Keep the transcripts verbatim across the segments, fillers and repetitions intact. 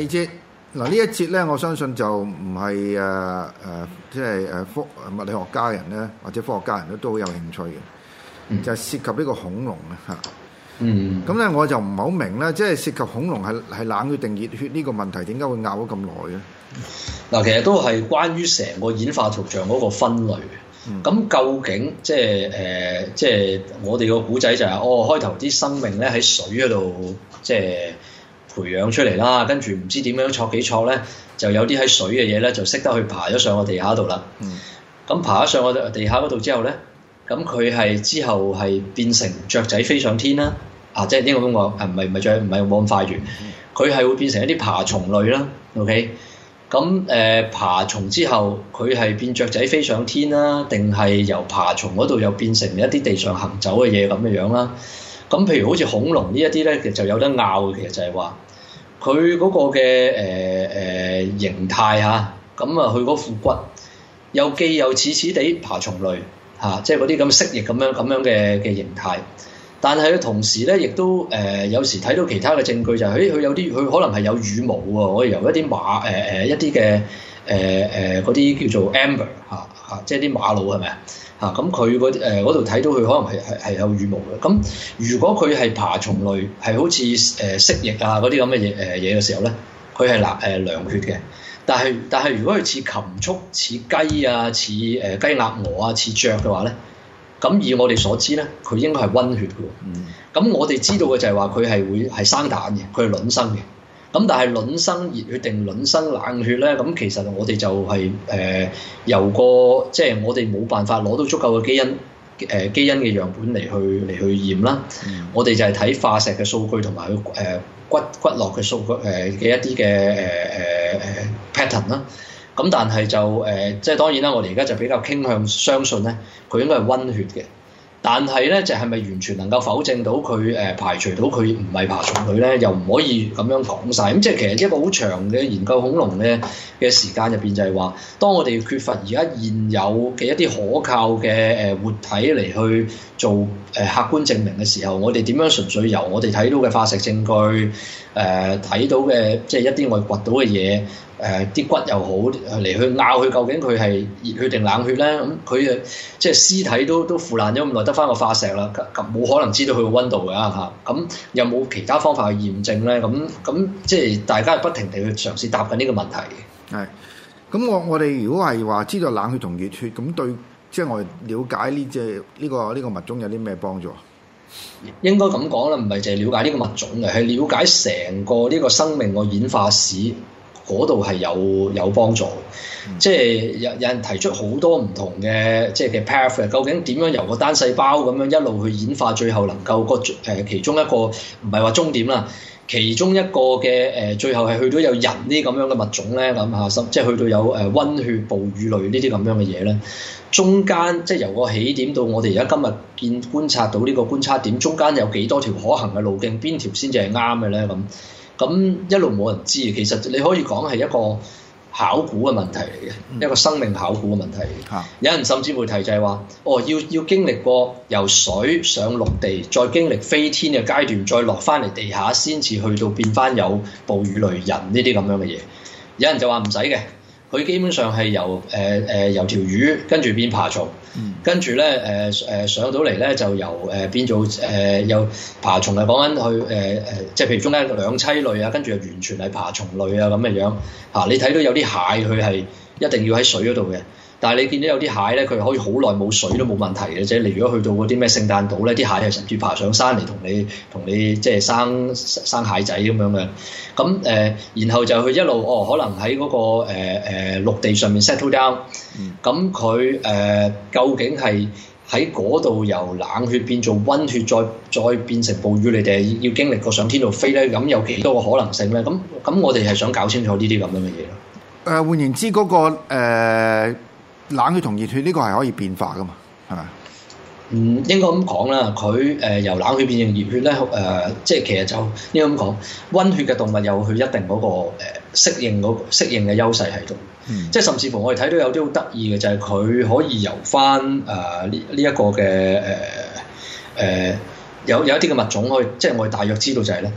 節。嗱呢一節咧，我相信就唔係誒誒，即係誒科物理學家人咧，或者科學家人咧都好有興趣嘅，嗯、就係涉及呢個恐龍啊嚇。嗯，咁咧我就唔係好明咧，即係涉及恐龍係係冷血定熱血呢個問題，點解會拗咗咁耐咧？ 嗱，其實都係關於成個演化圖像嗰個分類。咁、嗯、究竟即係誒，即係我哋個古仔就係、是、哦，開頭啲生命咧喺水嗰度即係培養出嚟啦，跟住唔知點樣錯幾錯咧，就有啲喺水嘅嘢咧就識得去爬咗上個地下度啦。咁、嗯、爬咗上個地下嗰度之後咧，咁佢係之後係變成雀仔飛上天啦。啊，即係呢個咁講，唔係唔係雀，唔係冇咁快完，佢係會變成一啲爬蟲類啦。OK。咁誒、呃、爬蟲之後，佢係變雀仔飛上天啦，定係由爬蟲嗰度又變成一啲地上行走嘅嘢咁嘅樣啦？咁譬如好似恐龍呢一啲咧，其實就有得拗嘅，其實就係話佢嗰個嘅誒誒形態嚇，咁啊佢嗰副骨又既又似似地爬蟲類嚇、啊，即係嗰啲咁蜥蜴咁樣咁樣嘅嘅形態。但係佢同時咧，亦都誒、呃、有時睇到其他嘅證據就係、是，誒佢有啲佢可能係有羽毛喎，可以由一啲馬誒誒、呃、一啲嘅誒誒嗰啲叫做 amber 嚇、啊、嚇，即係啲馬路係咪啊嚇？咁佢嗰誒嗰度睇到佢可能係係係有羽毛嘅。咁如果佢係爬蟲類，係好似誒蜥蜴啊嗰啲咁嘅嘢誒嘢嘅時候咧，佢係嗱誒涼血嘅。但係但係如果佢似禽畜、似雞啊、似誒雞鴨鵝啊、似雀嘅話咧？咁以我哋所知咧，佢應該係溫血嘅。咁、嗯、我哋知道嘅就係話佢係會係生蛋嘅，佢係卵生嘅。咁但係卵生熱血定卵生冷血咧？咁其實我哋就係、是、誒、呃、由個即係、就是、我哋冇辦法攞到足夠嘅基因誒、呃、基因嘅樣本嚟去嚟去驗啦。嗯、我哋就係睇化石嘅數據同埋佢誒骨骨骼嘅數據誒嘅、呃、一啲嘅誒誒誒 pattern 啦。咁但係就誒、呃，即係當然啦，我哋而家就比較傾向相信咧，佢應該係溫血嘅。但係咧，就係、是、咪完全能夠否證到佢誒、呃、排除到佢唔係爬蟲類咧？又唔可以咁樣講晒。咁即係其實一個好長嘅研究恐龍嘅嘅時間入邊，就係話，當我哋缺乏而家現有嘅一啲可靠嘅誒活體嚟去做誒客觀證明嘅時候，我哋點樣純粹由我哋睇到嘅化石證據誒睇、呃、到嘅即係一啲我哋掘到嘅嘢？誒啲、呃、骨又好嚟去拗佢究竟佢係熱血定冷血咧？咁佢誒即係屍體都都腐爛咗咁耐，得翻個化石啦，咁冇可能知道佢個溫度㗎嚇。咁、啊、有冇其他方法去驗證咧？咁咁即係大家不停地去嘗試答緊呢個問題。 係。咁我我哋如果係話知道冷血同熱血，咁對即係、就是、我哋了解呢隻呢個呢、這個物種有啲咩幫助？ 應該咁講啦，唔係淨係了解呢個物種嘅，係了解成個呢個生命個演化史。嗰度係有有幫助，嗯、即係有有人提出好多唔同嘅即係嘅 path，究竟點樣由個單細胞咁樣一路去演化，最後能夠個誒、呃、其中一個唔係話終點啦，其中一個嘅誒、呃、最後係去到有人呢咁樣嘅物種咧咁嚇，即係去到有誒溫血哺乳類呢啲咁樣嘅嘢咧，中間即係由個起點到我哋而家今日見觀察到呢個觀察點，中間有幾多條可行嘅路徑，邊條先至係啱嘅咧咁？咁一路冇人知，其實你可以講係一個考古嘅問題嚟嘅，嗯、一個生命考古嘅問題。啊、有人甚至會提就係話，哦，要要經歷過由水上陸地，再經歷飛天嘅階段，再落翻嚟地下，先至去到變翻有哺乳類人呢啲咁樣嘅嘢。有人就話唔使嘅。佢基本上係由誒誒、呃、由條魚跟住變爬蟲，嗯、跟住咧誒誒上到嚟咧就由誒、呃、變做誒有、呃、爬蟲，係講緊去誒誒，即係譬如中間兩棲類啊，跟住又完全係爬蟲類啊咁嘅樣嚇、啊。你睇到有啲蟹佢係一定要喺水嗰度嘅。但係你見到有啲蟹咧，佢可以好耐冇水都冇問題嘅啫。你如果去到嗰啲咩聖誕島咧，啲蟹係甚至爬上山嚟同你同你即係生生蟹仔咁樣嘅。咁誒、呃，然後就去一路哦，可能喺嗰、那個誒誒、呃、陸地上面 settle down。咁佢誒究竟係喺嗰度由冷血變做溫血，再再變成哺乳類，定係要經歷過上天度飛咧？咁有幾多個可能性咧？咁咁我哋係想搞清楚呢啲咁樣嘅嘢咯。 誒換言之，嗰、那個、呃冷血同熱血呢個係可以變化噶嘛？係咪？ 嗯，應該咁講啦。佢誒、呃、由冷血變成熱血咧，誒、呃、即係其實就應該咁講，溫血嘅動物有佢一定嗰、那個誒、呃、適應嗰適應嘅優勢喺度。嗯、即係甚至乎我哋睇到有啲好得意嘅就係佢可以由翻誒呢呢一個嘅誒誒有有一啲嘅物種去，即係我哋大約知道就係咧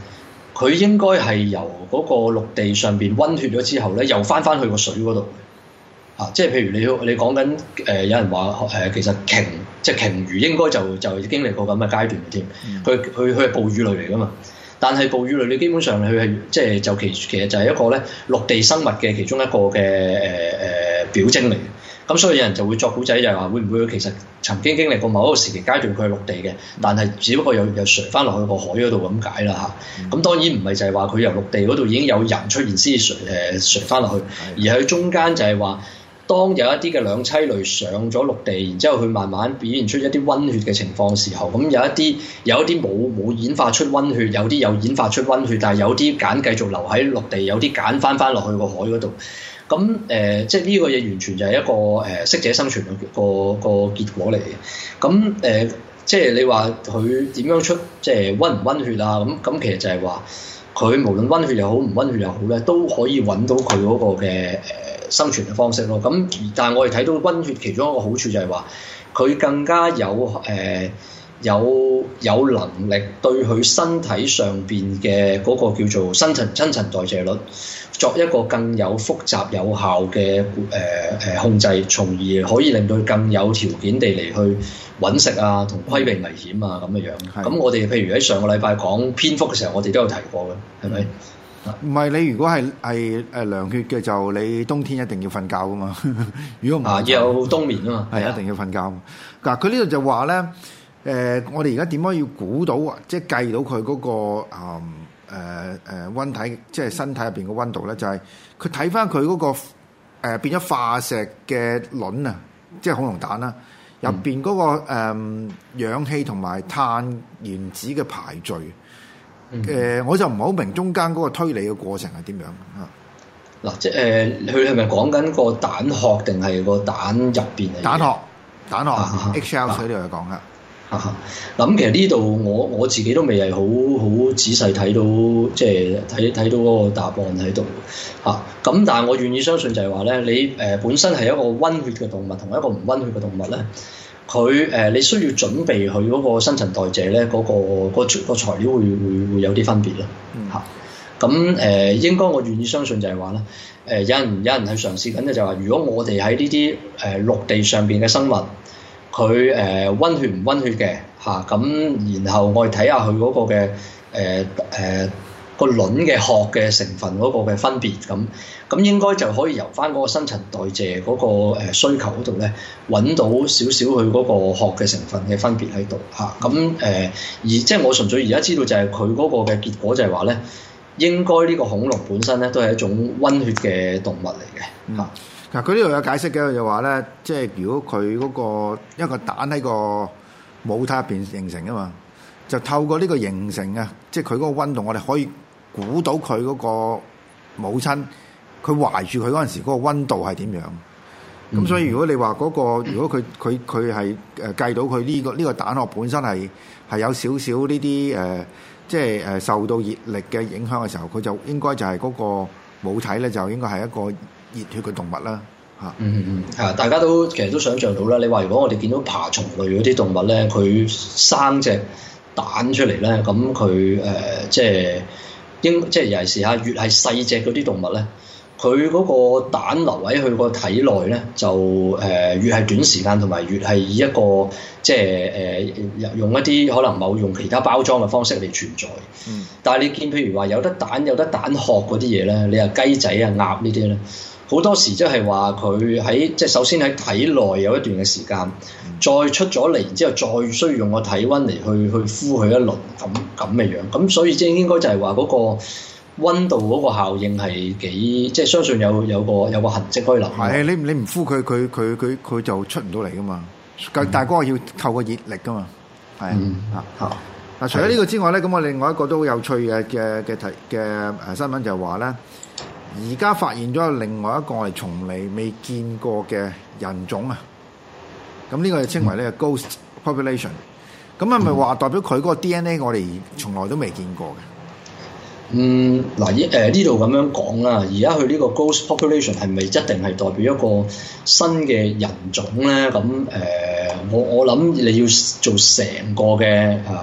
佢應該係由嗰個陸地上邊溫血咗之後咧，又翻翻去個水嗰度。啊，即係譬如你你講緊誒，有人話誒、呃，其實鯨即係鯨魚應該就就經歷過咁嘅階段嘅添。佢佢佢係哺乳類嚟噶嘛，但係哺乳類你基本上佢係即係就其其實就係一個咧陸地生物嘅其中一個嘅誒誒表徵嚟嘅。咁所以有人就會作古仔，就係話會唔會其實曾經經歷過某一個時期階段佢係陸地嘅，但係只不過又又垂翻落去個海嗰度咁解啦嚇。咁、嗯、當然唔係就係話佢由陸地嗰度已經有人出現先垂誒垂翻落去，而係中間就係話。當有一啲嘅兩棲類上咗陸地，然之後佢慢慢表現出一啲溫血嘅情況時候，咁有一啲有一啲冇冇演化出溫血，有啲有演化出溫血，但係有啲揀繼續留喺陸地，有啲揀翻翻落去個海嗰度。咁誒、呃，即係呢個嘢完全就係一個誒適、呃、者生存嘅個個結果嚟嘅。咁誒、呃，即係你話佢點樣出即係溫唔溫血啊？咁咁其實就係話佢無論溫血又好唔溫血又好咧，都可以揾到佢嗰個嘅誒。生存嘅方式咯，咁但係我哋睇到溫血其中一個好處就係話，佢更加有誒、呃、有有能力對佢身體上邊嘅嗰個叫做新陳新陳代謝率作一個更有複雜有效嘅誒誒控制，從而可以令到佢更有條件地嚟去揾食啊，同規避危險啊咁嘅樣。咁的我哋譬如喺上個禮拜講蝙蝠嘅時候，我哋都有提過嘅，係咪？ 唔係你如果係係誒涼血嘅，就你冬天一定要瞓覺噶嘛。如果唔係啊，要有冬眠啊嘛，係一定要瞓覺。嗱，佢呢度就話咧，誒、呃，我哋而家點樣要估到，即係計到佢嗰、那個誒誒誒溫體，即係身體入邊嘅溫度咧，就係佢睇翻佢嗰個誒、呃、變咗化石嘅卵啊，即係恐龍蛋啦，入邊嗰個誒、呃、氧氣同埋碳原子嘅排序。誒、呃，我就唔係好明中間嗰個推理嘅過程係點樣啊？嗱， 即係誒，佢係咪講緊個蛋殼定係個蛋入邊嚟？ 蛋殼，蛋殼，H L 喺呢度有講噶。 嗱，咁其實呢度我我自己都未係好好仔細睇到，即係睇睇到嗰個答案喺度嚇。咁但係我願意相信就係話咧，你誒、呃、本身係一個溫血嘅動物，同一個唔溫血嘅動物咧。佢誒、呃，你需要準備佢嗰個新陳代謝咧，嗰、那個、那個那個材料會會會有啲分別咯嚇。咁誒、嗯呃，應該我願意相信就係話咧，誒、呃、有人有人係嘗試緊嘅就係話，如果我哋喺呢啲誒陸地上邊嘅生物，佢誒溫血唔溫血嘅嚇，咁、啊、然後我哋睇下佢嗰個嘅誒誒個卵嘅殼嘅成分嗰個嘅分別咁。咁應該就可以由翻嗰個新陳代謝嗰個需求嗰度咧，揾到少少佢嗰個殼嘅成分嘅分別喺度嚇。咁誒、呃、而即係我純粹而家知道就係佢嗰個嘅結果就係話咧，應該呢個恐龍本身咧都係一種溫血嘅動物嚟嘅嚇。 嗱、嗯，佢呢度有解釋嘅，就話咧，即係如果佢嗰個一個蛋喺個母體入邊形成啊嘛，就透過呢個形成啊，即係佢嗰個溫度，我哋可以估到佢嗰個母親。佢懷住佢嗰陣時嗰個溫度係點樣？咁、嗯、所以如果你話嗰、那個，如果佢佢佢係誒計到佢呢、這個呢、這個蛋殼本身係係有少少呢啲誒，即係誒受到熱力嘅影響嘅時候，佢就應該就係嗰個母體咧，就應該係一個熱血嘅動物啦。嚇， 嗯嗯嗯，啊，大家都其實都想像到啦。你話如果我哋見到爬蟲類嗰啲動物咧，佢生隻蛋出嚟咧，咁佢誒即係應即係尤其是嚇越係細隻嗰啲動物咧。佢嗰個蛋留喺佢個體內咧，就誒、呃、越係短時間，同埋越係以一個即係誒、呃、用一啲可能某用其他包裝嘅方式嚟存在。嗯。但係你見譬如話有得蛋有得蛋殼嗰啲嘢咧，你話雞仔啊、鴨呢啲咧，好多時即係話佢喺即係首先喺體內有一段嘅時間，嗯、再出咗嚟，然之後再需要用個體温嚟去去敷佢一輪咁咁嘅樣。咁所以即係應該就係話嗰個。溫度嗰個效應係幾，即係相信有有個有個痕跡可以留。 係你你唔敷佢，佢佢佢佢就出唔到嚟噶嘛。但係嗰個要透過熱力噶嘛。係啊，嚇嚇。嗱，除咗呢個之外咧，咁我另外一個都好有趣嘅嘅嘅題嘅誒新聞就係話咧，而家發現咗另外一個我哋從嚟未見過嘅人種啊。咁呢個就稱為呢個 ghost population。咁係咪話代表佢嗰個 D N A 我哋從來都未見過嘅？ 嗯，嗱，依誒呢度咁樣講啦，而家佢呢個 ghost population 係咪一定係代表一個新嘅人種咧？咁誒、呃，我我諗你要做成個嘅啊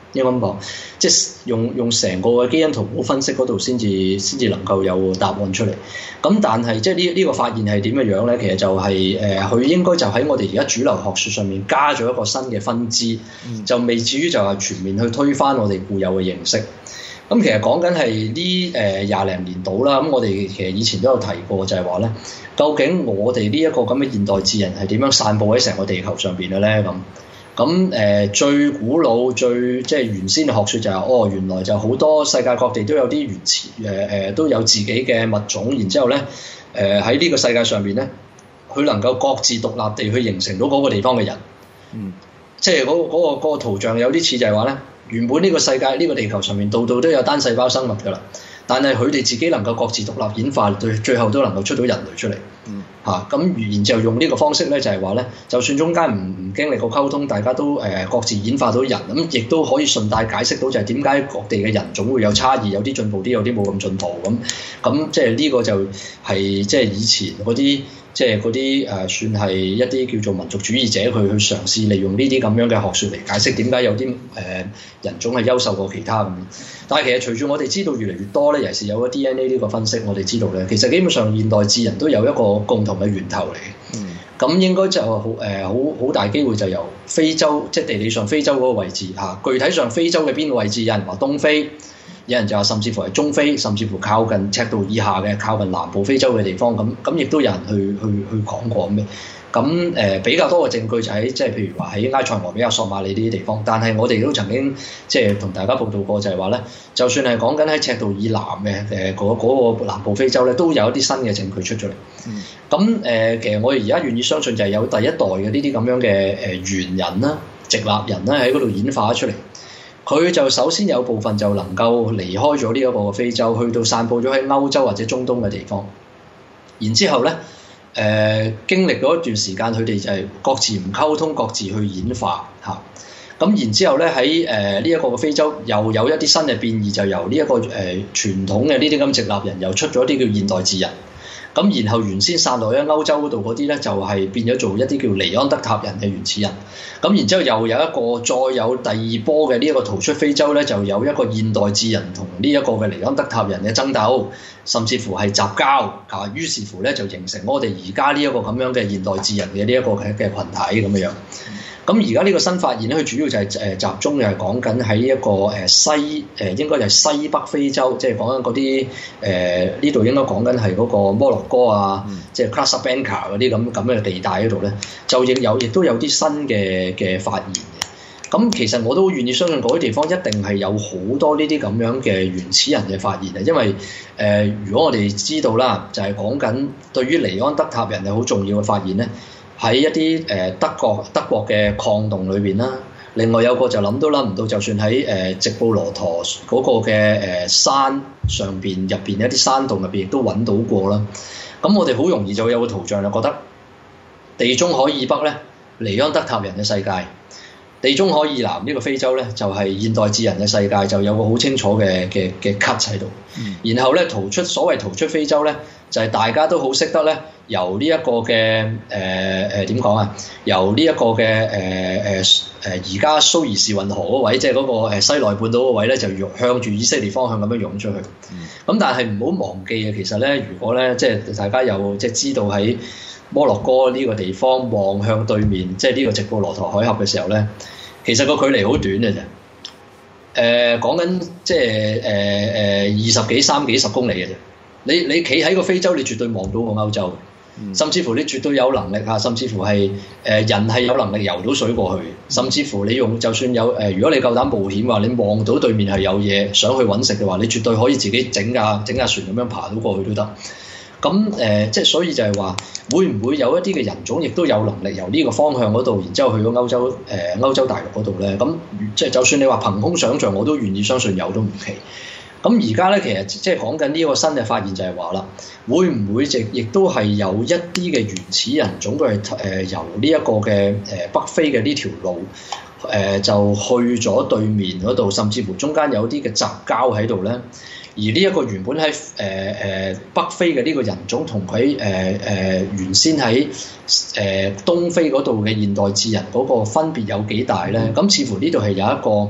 應該咁講，即係用用成個嘅基因圖譜分析嗰度先至先至能夠有答案出嚟。咁但係即係呢呢個發現係點嘅樣咧？其實就係、是、誒，佢、呃、應該就喺我哋而家主流學説上面加咗一個新嘅分支，嗯、就未至於就係全面去推翻我哋固有嘅認識。咁其實講緊係呢誒廿零年度啦。咁我哋其實以前都有提過，就係話咧，究竟我哋呢一個咁嘅現代智人係點樣散佈喺成個地球上邊嘅咧？咁咁誒最古老、最即係原先嘅學説就係、是、哦，原來就好多世界各地都有啲原始誒誒都有自己嘅物種，然之後咧誒喺呢個世界上邊咧，佢能夠各自獨立地去形成到嗰個地方嘅人。嗯，即係嗰、嗰個嗰、嗰個嗰個圖像有啲似就係話咧。原本呢個世界呢、呢個地球上面度度都有單細胞生物㗎啦，但係佢哋自己能夠各自獨立演化，對最後都能夠出到人類出嚟。嗯，嚇咁、啊，然之後用呢個方式咧，就係話咧，就算中間唔唔經歷過溝通，大家都誒、呃、各自演化到人，咁亦都可以順帶解釋到就係點解各地嘅人種會有差異，有啲進步啲，有啲冇咁進步咁。咁即係呢個就係即係以前嗰啲。即係嗰啲誒算係一啲叫做民族主義者，佢去嘗試利用呢啲咁樣嘅學説嚟解釋點解有啲誒、呃、人種係優秀過其他咁。但係其實隨住我哋知道越嚟越多咧，尤其是有咗 D N A 呢個分析，我哋知道咧，其實基本上現代智人都有一個共同嘅源頭嚟嘅。嗯。咁應該就好誒好好大機會就由非洲，即係地理上非洲嗰個位置嚇、啊。具體上非洲嘅邊個位置？有人話東非。有人就話甚至乎係中非，甚至乎靠近赤道以下嘅靠近南部非洲嘅地方，咁咁亦都有人去去去講過咁嘅。咁誒、呃、比較多嘅證據就喺即係譬如話喺埃塞俄比亞、索馬里呢啲地方，但係我哋都曾經即係同大家報道過，就係話咧，就算係講緊喺赤道以南嘅誒嗰嗰個南部非洲咧，都有一啲新嘅證據出咗嚟。咁誒、嗯呃、其實我哋而家願意相信就係有第一代嘅呢啲咁樣嘅誒猿人啦、直立人啦喺嗰度演化咗出嚟。佢就首先有部分就能夠離開咗呢一個非洲，去到散佈咗喺歐洲或者中東嘅地方。然之後咧，誒、呃、經歷咗一段時間，佢哋就係各自唔溝通，各自去演化嚇。咁、啊、然之後咧，喺誒呢一個嘅非洲又有一啲新嘅變異，就由呢、這、一個誒、呃、傳統嘅呢啲咁直立人，又出咗啲叫現代智人。咁然後原先散落喺歐洲嗰度嗰啲咧，就係、是、變咗做一啲叫尼安德塔人嘅原始人。咁然之後又有一個再有第二波嘅呢一個逃出非洲咧，就有一個現代智人同呢一個嘅尼安德塔人嘅爭鬥，甚至乎係雜交啊。於是乎咧就形成我哋而家呢一個咁樣嘅現代智人嘅呢一個嘅嘅羣體咁樣。咁而家呢個新發現咧，佢主要就係誒集中，就係講緊喺一個誒西誒應該就係西北非洲，即係講緊嗰啲誒呢度應該講緊係嗰個摩洛哥啊，嗯、即係 Casablanca 嗰啲咁咁嘅地帶嗰度咧，就亦有亦都有啲新嘅嘅發現嘅。咁其實我都願意相信嗰啲地方一定係有好多呢啲咁樣嘅原始人嘅發現啊，因為誒、呃、如果我哋知道啦，就係講緊對於尼安德塔人係好重要嘅發現咧。喺一啲誒德國德國嘅礦洞裏邊啦，另外有個就諗都諗唔到，就算喺誒直布羅陀嗰個嘅誒山上邊入邊一啲山洞入邊亦都揾到過啦。咁我哋好容易就有個圖像就覺得地中海以北咧，尼安德塔人嘅世界；地中海以南呢個非洲咧，就係現代智人嘅世界，就有個好清楚嘅嘅嘅 cut 喺度。嗯、然後咧逃出所謂逃出非洲咧，就係、是、大家都好識得咧。由呢一個嘅誒誒點講啊？由呢一個嘅誒誒誒而家蘇伊士運河嗰位，即係嗰個西奈半島嗰位咧，就向住以色列方向咁樣湧出去。咁、嗯、但係唔好忘記啊，其實咧，如果咧即係大家有即係知道喺摩洛哥呢個地方望向對面，即係呢個直布羅陀海峽嘅時候咧，其實個距離好短嘅啫。誒、呃、講緊即係誒誒二十幾三幾十公里嘅啫。你你企喺個非洲，你絕對望到個歐洲。甚至乎你絕對有能力嚇，甚至乎係誒、呃、人係有能力游到水過去，甚至乎你用就算有誒、呃，如果你夠膽冒險話，你望到對面係有嘢想去揾食嘅話，你絕對可以自己整架整架船咁樣爬到過去都得。咁誒、呃，即係所以就係話，會唔會有一啲嘅人種亦都有能力由呢個方向嗰度，然之後去到歐洲誒、呃、歐洲大陸嗰度咧？咁即係就算你話憑空想像，我都願意相信有都唔奇。咁而家咧，其實即係講緊呢個新嘅發現就係話啦，會唔會亦亦都係有一啲嘅原始人種都係誒由呢一個嘅誒北非嘅呢條路誒、呃、就去咗對面嗰度，甚至乎中間有啲嘅雜交喺度咧。而呢一個原本喺誒誒北非嘅呢個人種同佢誒誒原先喺誒、呃、東非嗰度嘅現代智人嗰個分別有幾大咧？咁似乎呢度係有一個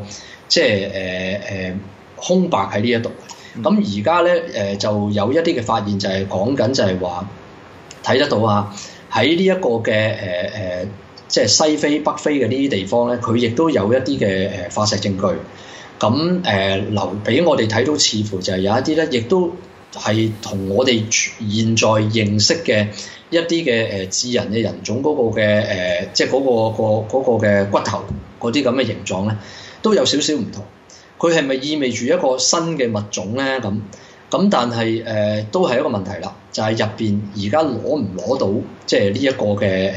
即係誒誒空白喺呢一度。咁而家咧誒就有一啲嘅發現就係講緊就係話睇得到啊，喺呢一個嘅誒誒即係西非北非嘅呢啲地方咧，佢亦都有一啲嘅誒化石證據。咁誒留俾我哋睇到，似乎就係有一啲咧，亦都係同我哋現在認識嘅一啲嘅誒智人嘅人種嗰個嘅誒、呃，即係嗰、嗰個、嗰個嘅骨頭嗰啲咁嘅形狀咧，都有少少唔同。佢係咪意味住一個新嘅物種咧？咁咁，但係誒、呃、都係一個問題啦，就係入邊而家攞唔攞到即係呢一個嘅誒誒誒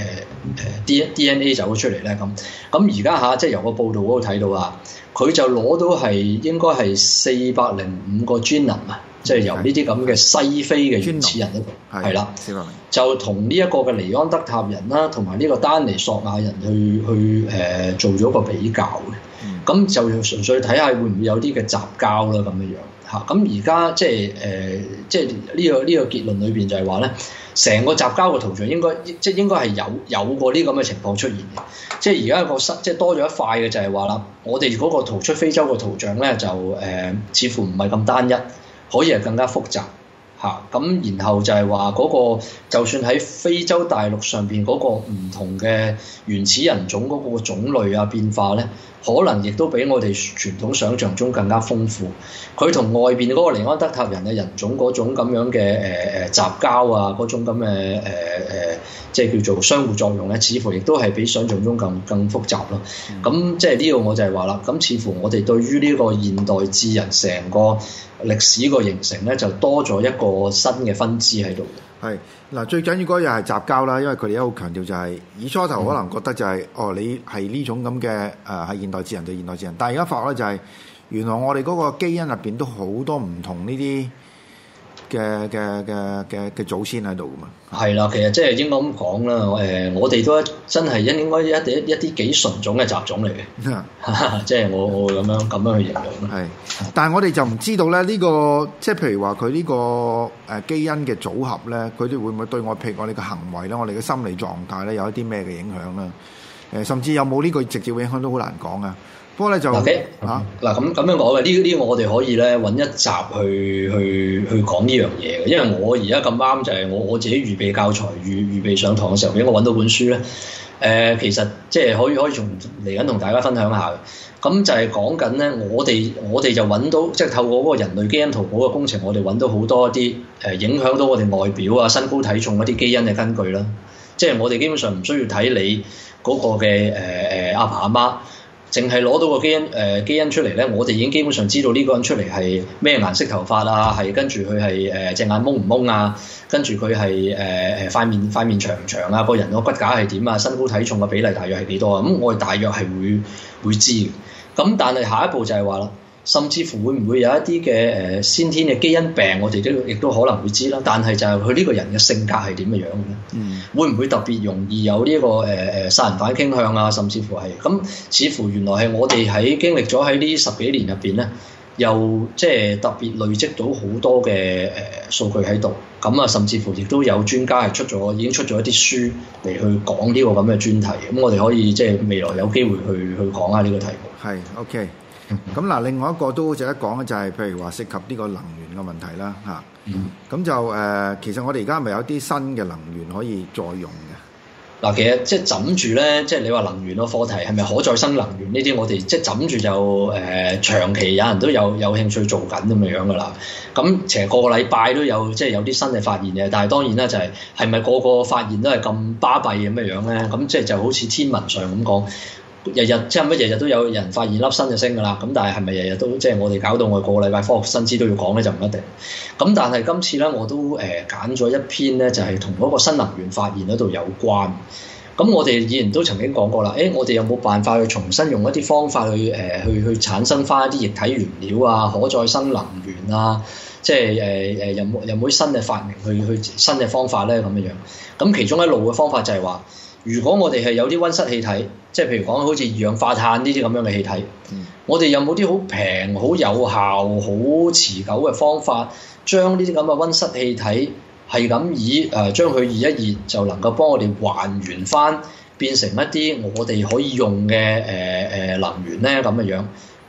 D D N A 走咗出嚟咧？咁咁而家嚇即係由個報道嗰度睇到啊。佢就攞到係應該係四百零五個 genome 啊，即係由呢啲咁嘅西非嘅原始人嗰度，係啦，就同呢一個嘅尼安德塔人啦，同埋呢個丹尼索亞人去去誒、呃、做咗個比較嘅，咁、嗯、就純粹睇下會唔會有啲嘅雜交啦咁樣樣嚇。咁而家即係誒即係呢個呢、這個結論裏邊就係話咧。成個雜交嘅圖像應該即係應該係有有過呢咁嘅情況出現嘅，即係而家個新即係多咗一塊嘅就係話啦，我哋嗰個圖出非洲嘅圖像咧就誒、呃、似乎唔係咁單一，可以係更加複雜嚇。咁、啊、然後就係話嗰個就算喺非洲大陸上邊嗰個唔同嘅原始人種嗰個種類啊變化咧，可能亦都比我哋傳統想像中更加豐富。佢同外邊嗰個尼安德塔人嘅人種嗰種咁樣嘅誒誒雜交啊，嗰種咁嘅誒誒，即係叫做相互作用咧，似乎亦都係比想像中更更複雜咯。咁、嗯、即係呢個我就係話啦，咁似乎我哋對於呢個現代智人成個歷史個形成咧，就多咗一個新嘅分支喺度。 係嗱，最緊要嗰樣係雜交啦，因為佢哋一好強調就係、是，以初頭可能覺得就係、是，嗯、哦，你係呢種咁嘅誒係現代智人對現代智人，但係而家發覺咧就係、是，原來我哋嗰個基因入邊都好多唔同呢啲嘅嘅嘅嘅嘅祖先喺度噶嘛。係啦，其實即係應該咁講啦，誒、呃，我哋都真係應應該一啲一啲幾純種嘅雜種嚟嘅，即係我我會咁樣咁樣去形容。係， 但係我哋就唔知道咧，呢、這個即係譬如話佢呢個誒基因嘅組合咧，佢哋會唔會對我譬如我哋嘅行為咧，我哋嘅心理狀態咧有一啲咩嘅影響咧？誒、呃，甚至有冇呢個直接影響都好難講啊！不過咧就嚇嗱咁咁樣講嘅，呢呢個我哋可以咧揾一集去去去講呢樣嘢嘅，因為我而家咁啱就係我我自己預備教材預預備上堂嘅時候，俾我揾到本書咧。誒、呃，其實即係可以可以從嚟緊同大家分享下嘅。咁就係講緊咧，我哋我哋就揾到即係透過嗰個人類基因圖譜嘅工程，我哋揾到好多一啲誒影響到我哋外表啊、身高體重嗰啲基因嘅根據啦。即係我哋基本上唔需要睇你嗰個嘅誒誒阿爸阿媽。淨係攞到個基因誒、呃、基因出嚟咧，我哋已經基本上知道呢個人出嚟係咩顏色頭髮啊，係跟住佢係誒隻眼矇唔矇啊，跟住佢係誒誒塊面塊面長唔長啊，個人個骨架係點啊，身高體重嘅比例大約係幾多啊？咁、嗯、我哋大約係會會知嘅。咁但係下一步就係話啦，甚至乎會唔會有一啲嘅誒先天嘅基因病，我哋都亦都可能會知啦。但係就係佢呢個人嘅性格係點嘅樣嘅咧？嗯，會唔會特別容易有呢、這個誒誒殺人犯傾向啊？甚至乎係咁，似乎原來係我哋喺經歷咗喺呢十幾年入邊咧，又即係特別累積到好多嘅誒數據喺度。咁啊，甚至乎亦都有專家係出咗，已經出咗一啲書嚟去講呢個咁嘅專題。咁我哋可以即係未來有機會去去講下呢個題目。 係 OK。咁嗱，另外一個都值得講嘅就係，譬如話涉及呢個能源嘅問題啦，嚇。咁、嗯、就誒、呃，其實我哋而家係咪有啲新嘅能源可以再用嘅？ 嗱，其實即係枕住咧，即係你話能源個課題係咪可再生能源呢啲？我哋即係枕住就誒、呃、長期有人都有有興趣做緊咁嘅樣噶啦。咁其實個個禮拜都有即係有啲新嘅發現嘅，但係當然啦，就係係咪個個發現都係咁巴閉咁嘅樣咧？咁即係就好似天文上咁講。日日即係乜日日都有人發現粒新嘅星㗎啦，咁但係係咪日日都即係我哋搞到我個個禮拜科學新知都要講咧，就唔一定。咁但係今次咧我都誒揀咗一篇咧，就係同嗰個新能源發現嗰度有關。咁我哋以前都曾經講過啦，誒我哋有冇辦法去重新用一啲方法去誒、呃、去去產生翻一啲液體原料啊、可再生能源啊，即係誒誒有冇有冇新嘅發明去去新嘅方法咧咁樣樣。咁其中一路嘅方法就係話，如果我哋係有啲溫室氣體，即係譬如講好似二氧化碳呢啲咁樣嘅氣體，嗯、我哋有冇啲好平、好有效、好持久嘅方法，將呢啲咁嘅溫室氣體係咁以誒將佢熱一熱，就能夠幫我哋還原翻，變成一啲我哋可以用嘅誒誒能源咧咁嘅樣。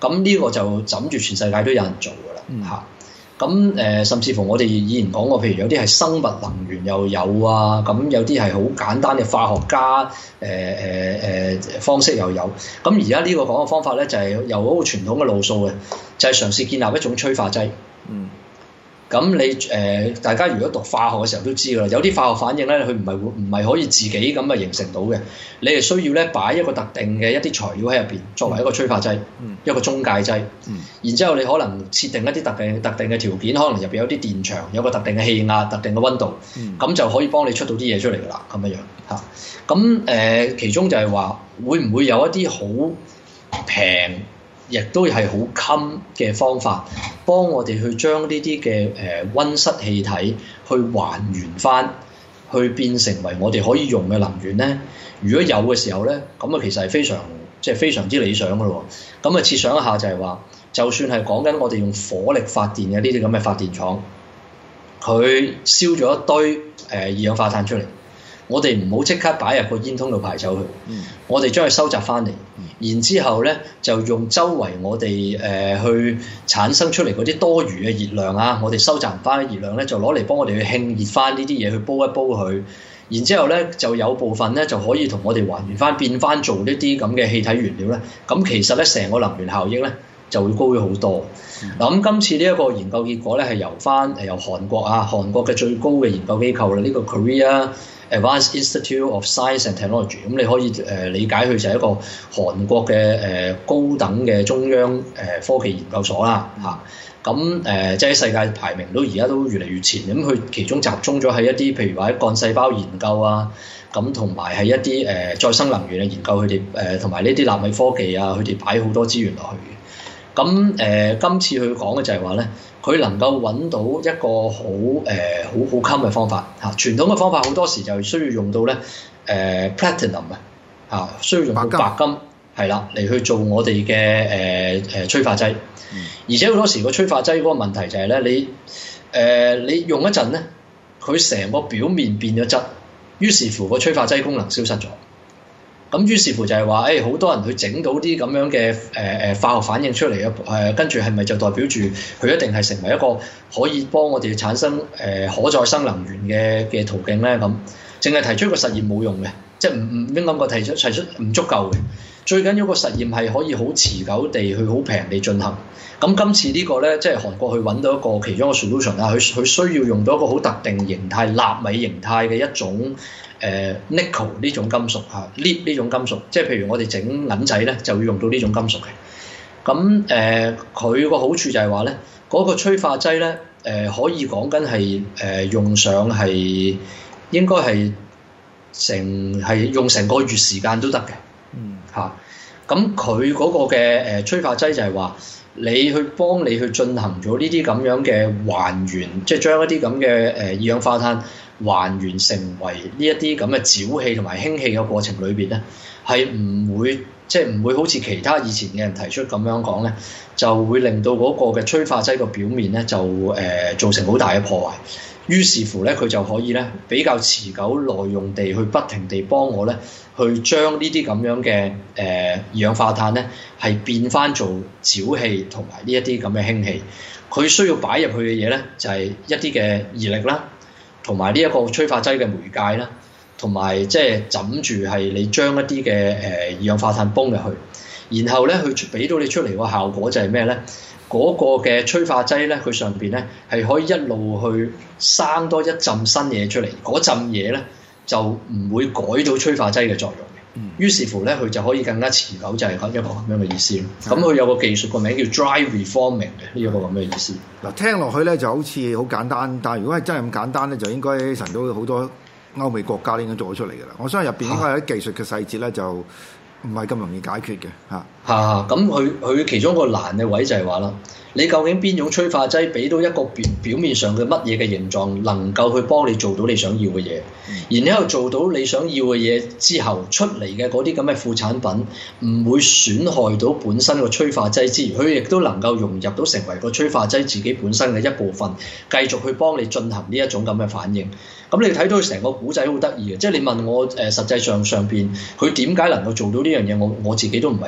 咁呢個就枕住全世界都有人做㗎啦嚇。咁誒、呃，甚至乎我哋以前講過，譬如有啲係生物能源又有啊，咁有啲係好簡單嘅化學家誒誒誒方式又有。咁而家呢個講嘅方法咧，就係、是、由嗰個傳統嘅路數嘅，就係、是、嘗試建立一種催化劑。嗯。咁你誒、呃，大家如果讀化學嘅時候都知㗎啦，有啲化學反應咧，佢唔係會唔係可以自己咁啊形成到嘅，你係需要咧擺一個特定嘅一啲材料喺入邊，作為一個催化劑，嗯、一個中介劑。嗯、然之後你可能設定一啲特定特定嘅條件，可能入邊有啲電場，有個特定嘅氣壓、特定嘅溫度，咁、嗯、就可以幫你出到啲嘢出嚟㗎啦，咁樣樣嚇。咁、啊、誒、呃，其中就係話，會唔會有一啲好平，亦都係好襟嘅方法，幫我哋去將呢啲嘅誒溫室氣體去還原翻，去變成為我哋可以用嘅能源咧。如果有嘅時候咧，咁啊其實係非常即係、就是、非常之理想嘅咯。咁啊設想一下就係話，就算係講緊我哋用火力發電嘅呢啲咁嘅發電廠，佢燒咗一堆誒、呃、二氧化碳出嚟。我哋唔好即刻擺入個煙通度排走佢，嗯、我哋將佢收集翻嚟，嗯、然之後咧就用周圍我哋誒、呃、去產生出嚟嗰啲多餘嘅熱量啊，我哋收集唔翻嘅熱量咧，就攞嚟幫我哋去興熱翻呢啲嘢，去煲一煲佢，然之後咧就有部分咧就可以同我哋還原翻，變翻做呢啲咁嘅氣體原料咧，咁其實咧成個能源效益咧就會高咗好多。嗱咁、嗯、今次呢一個研究結果咧係由翻誒由韓國啊，韓國嘅最高嘅研究機構啦，呢、這個 Korea Advanced Institute of Science and Technology， 咁你可以誒、呃、理解佢就係一個韓國嘅誒、呃、高等嘅中央誒、呃、科技研究所啦嚇。咁誒即係世界排名都而家都越嚟越前，咁佢其中集中咗喺一啲譬如話喺幹細胞研究啊，咁同埋係一啲誒、呃、再生能源嘅研究，佢哋誒同埋呢啲納米科技啊，佢哋擺好多資源落去嘅。咁誒、呃、今次佢講嘅就係話咧，佢能夠揾到一個好誒好好襟嘅方法嚇。傳統嘅方法好多時就需要用到咧誒、呃、platinum 啊嚇，需要用到白金係啦嚟去做我哋嘅誒誒催化劑。嗯、而且好多時個催化劑嗰個問題就係咧，你誒、呃、你用一陣咧，佢成個表面變咗質，於是乎個催化劑功能消失咗。咁於是乎就係話，誒好多人去整到啲咁樣嘅誒誒化學反應出嚟啊，誒跟住係咪就代表住佢一定係成為一個可以幫我哋產生誒、呃、可再生能源嘅嘅途徑咧？咁淨係提出一個實驗冇用嘅，即係唔唔應該咁講提出提出唔足夠嘅。最緊要個實驗係可以好持久地去好平地進行。咁今次個呢個咧，即係韓國去揾到一個其中一個 solution 啊，佢佢需要用到一個好特定形態納米形態嘅一種。誒、uh, nickel 呢種金屬嚇 lead 呢種金屬，即係譬如我哋整銀仔咧，就會用到呢種金屬嘅。咁誒，佢、呃、個好處就係話咧，嗰、那個催化劑咧，誒、呃、可以講緊係誒用上係應該係成係用成個月時間都得嘅。嗯嚇，咁佢嗰個嘅誒催化劑就係話，你去幫你去進行咗呢啲咁樣嘅還原，即係將一啲咁嘅誒二氧化碳。還原成為呢一啲咁嘅沼氣同埋氫氣嘅過程裏邊咧，係唔會即係唔會好似其他以前嘅人提出咁樣講咧，就會令到嗰個嘅催化劑個表面咧就誒、呃、造成好大嘅破壞。於是乎咧，佢就可以咧比較持久耐用地去不停地幫我咧去將呢啲咁樣嘅誒、呃、二氧化碳咧係變翻做沼氣同埋呢一啲咁嘅氫氣。佢需要擺入去嘅嘢咧就係、是、一啲嘅熱力啦。同埋呢一個催化劑嘅媒介啦，同埋即係枕住係你將一啲嘅誒二氧化碳泵入去，然後咧佢俾到你出嚟個效果就係咩咧？嗰、嗰個嘅催化劑咧，佢上邊咧係可以一路去生多一浸新嘢出嚟，嗰浸嘢咧就唔會改到催化劑嘅作用嘅。嗯、於是乎咧，佢就可以更加持久，就係、是、一個咁樣嘅意思。咁佢、嗯、有個技術個名叫 dry reforming 嘅呢一個咁嘅意思。嗱，聽落去咧就好似好簡單，但係如果係真係咁簡單咧，就應該神都好多歐美國家都應該做得出嚟㗎啦。我相信入邊應該有啲技術嘅細節咧，就唔係咁容易解決嘅嚇。嚇、啊，咁佢佢其中一個難嘅位就係話啦。你究竟邊種催化劑俾到一個表表面上嘅乜嘢嘅形狀，能夠去幫你做到你想要嘅嘢，嗯、然後做到你想要嘅嘢之後出嚟嘅嗰啲咁嘅副產品，唔會損害到本身個催化劑之餘，佢亦都能夠融入到成為個催化劑自己本身嘅一部分，繼續去幫你進行呢一種咁嘅反應。咁你睇到成個古仔好得意嘅，即係你問我誒、呃、實際上上邊佢點解能夠做到呢樣嘢，我我自己都唔係咁清楚。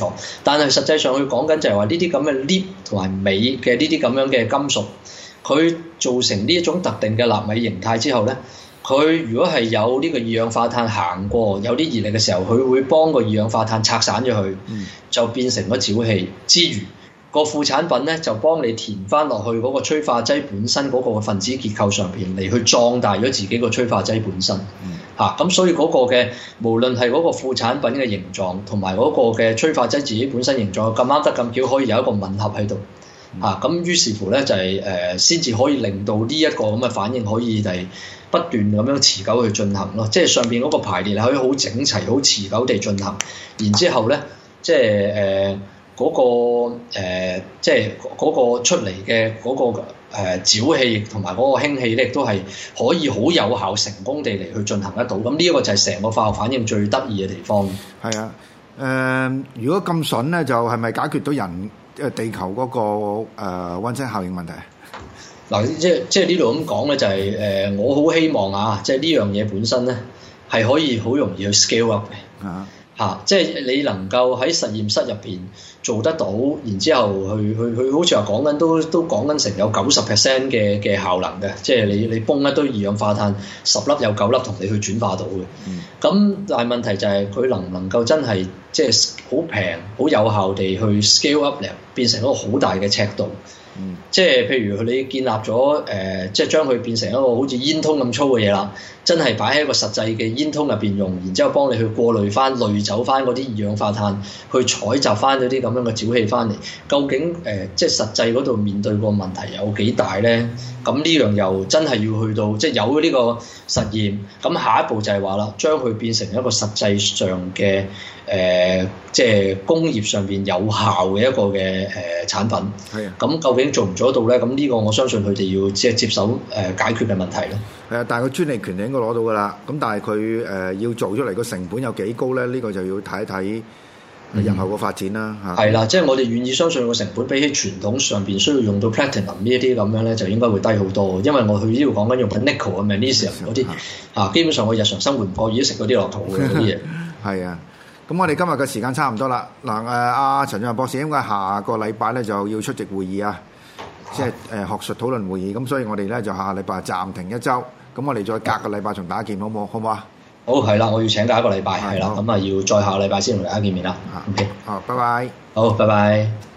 錯。但係實際上佢講緊就係話呢啲咁嘅鎳同埋鎂嘅呢啲咁樣嘅金屬，佢造成呢一種特定嘅納米形態之後咧，佢如果係有呢個二氧化碳行過有啲熱力嘅時候，佢會幫個二氧化碳拆散咗佢，就變成咗沼氣之餘。個副產品咧就幫你填翻落去嗰個催化劑本身嗰個分子結構上邊嚟去壯大咗自己個催化劑本身，嚇咁、嗯啊、所以嗰個嘅無論係嗰個副產品嘅形狀同埋嗰個嘅催化劑自己本身形狀咁啱得咁巧，可以有一個吻合喺度，嚇咁、嗯啊、於是乎咧就係誒先至可以令到呢一個咁嘅反應可以係不斷咁樣持久去進行咯，即係上邊嗰個排列係可以好整齊、好持久地進行，然之後咧即係誒。呃嗰、那個、呃、即係嗰個出嚟嘅嗰個誒、呃、沼氣同埋嗰個氫氣咧，都係可以好有效成功地嚟去進行得到。咁呢一個就係成個化學反應最得意嘅地方。係啊， 誒、呃，如果咁筍咧，就係咪解決到人誒地球嗰、那個誒溫室效應問題？ 嗱，即係即係呢度咁講咧，就係、是、誒、呃，我好希望啊，即係呢樣嘢本身咧係可以好容易去 scale up 嘅。啊。嚇、啊！即係你能夠喺實驗室入邊做得到，然之後去去去，好似話講緊都都講緊成有九十 percent 嘅嘅效能嘅，即係你你泵一堆二氧化碳，十粒有九粒同你去轉化到嘅。咁、嗯、但係問題就係佢能唔能夠真係即係好平、好有效地去 scale up 嚟變成一個好大嘅尺度。嗯、即係譬如你建立咗誒、呃，即係將佢變成一個好似煙通咁粗嘅嘢啦，真係擺喺一個實際嘅煙通入邊用，然之後幫你去過濾翻、濾走翻嗰啲二氧化碳，去採集翻嗰啲咁樣嘅沼氣翻嚟。究竟誒、呃，即係實際嗰度面對個問題有幾大咧？咁呢樣又真係要去到即係有呢個實驗，咁下一步就係話啦，將佢變成一個實際上嘅誒、呃，即係工業上邊有效嘅一個嘅誒、呃、產品。係啊，咁究竟做唔做得到咧？咁呢個我相信佢哋要即係接手誒、呃、解決嘅問題咯。係啊，但係個專利權就應該攞到㗎啦。咁但係佢誒要做出嚟個成本有幾高咧？呢、呢個就要睇一睇日後個發展啦。嚇、嗯，係啦、啊，即係我哋願意相信個成本比起傳統上邊需要用到 platinum 呢一啲咁樣咧，就應該會低好多。因為我去呢度講緊用緊 nickel 啊、magnesium 嗰啲嚇，基本上我日常生活唔過已經食嗰啲落肚嘅嗰啲嘢。係啊。咁我哋今日嘅時間差唔多啦。嗱、呃，誒阿陳俊宏博士應該下個禮拜咧就要出席會議啊，即係誒、呃、學術討論會議。咁所以我哋咧就下個禮拜暫停一週。咁我哋再隔個禮拜同大家見，好唔好？好唔好啊？好，係啦，我要請假一個禮拜，係啦，咁啊要再下個禮拜先同大家見面啦。OK，好，拜拜。好，拜拜。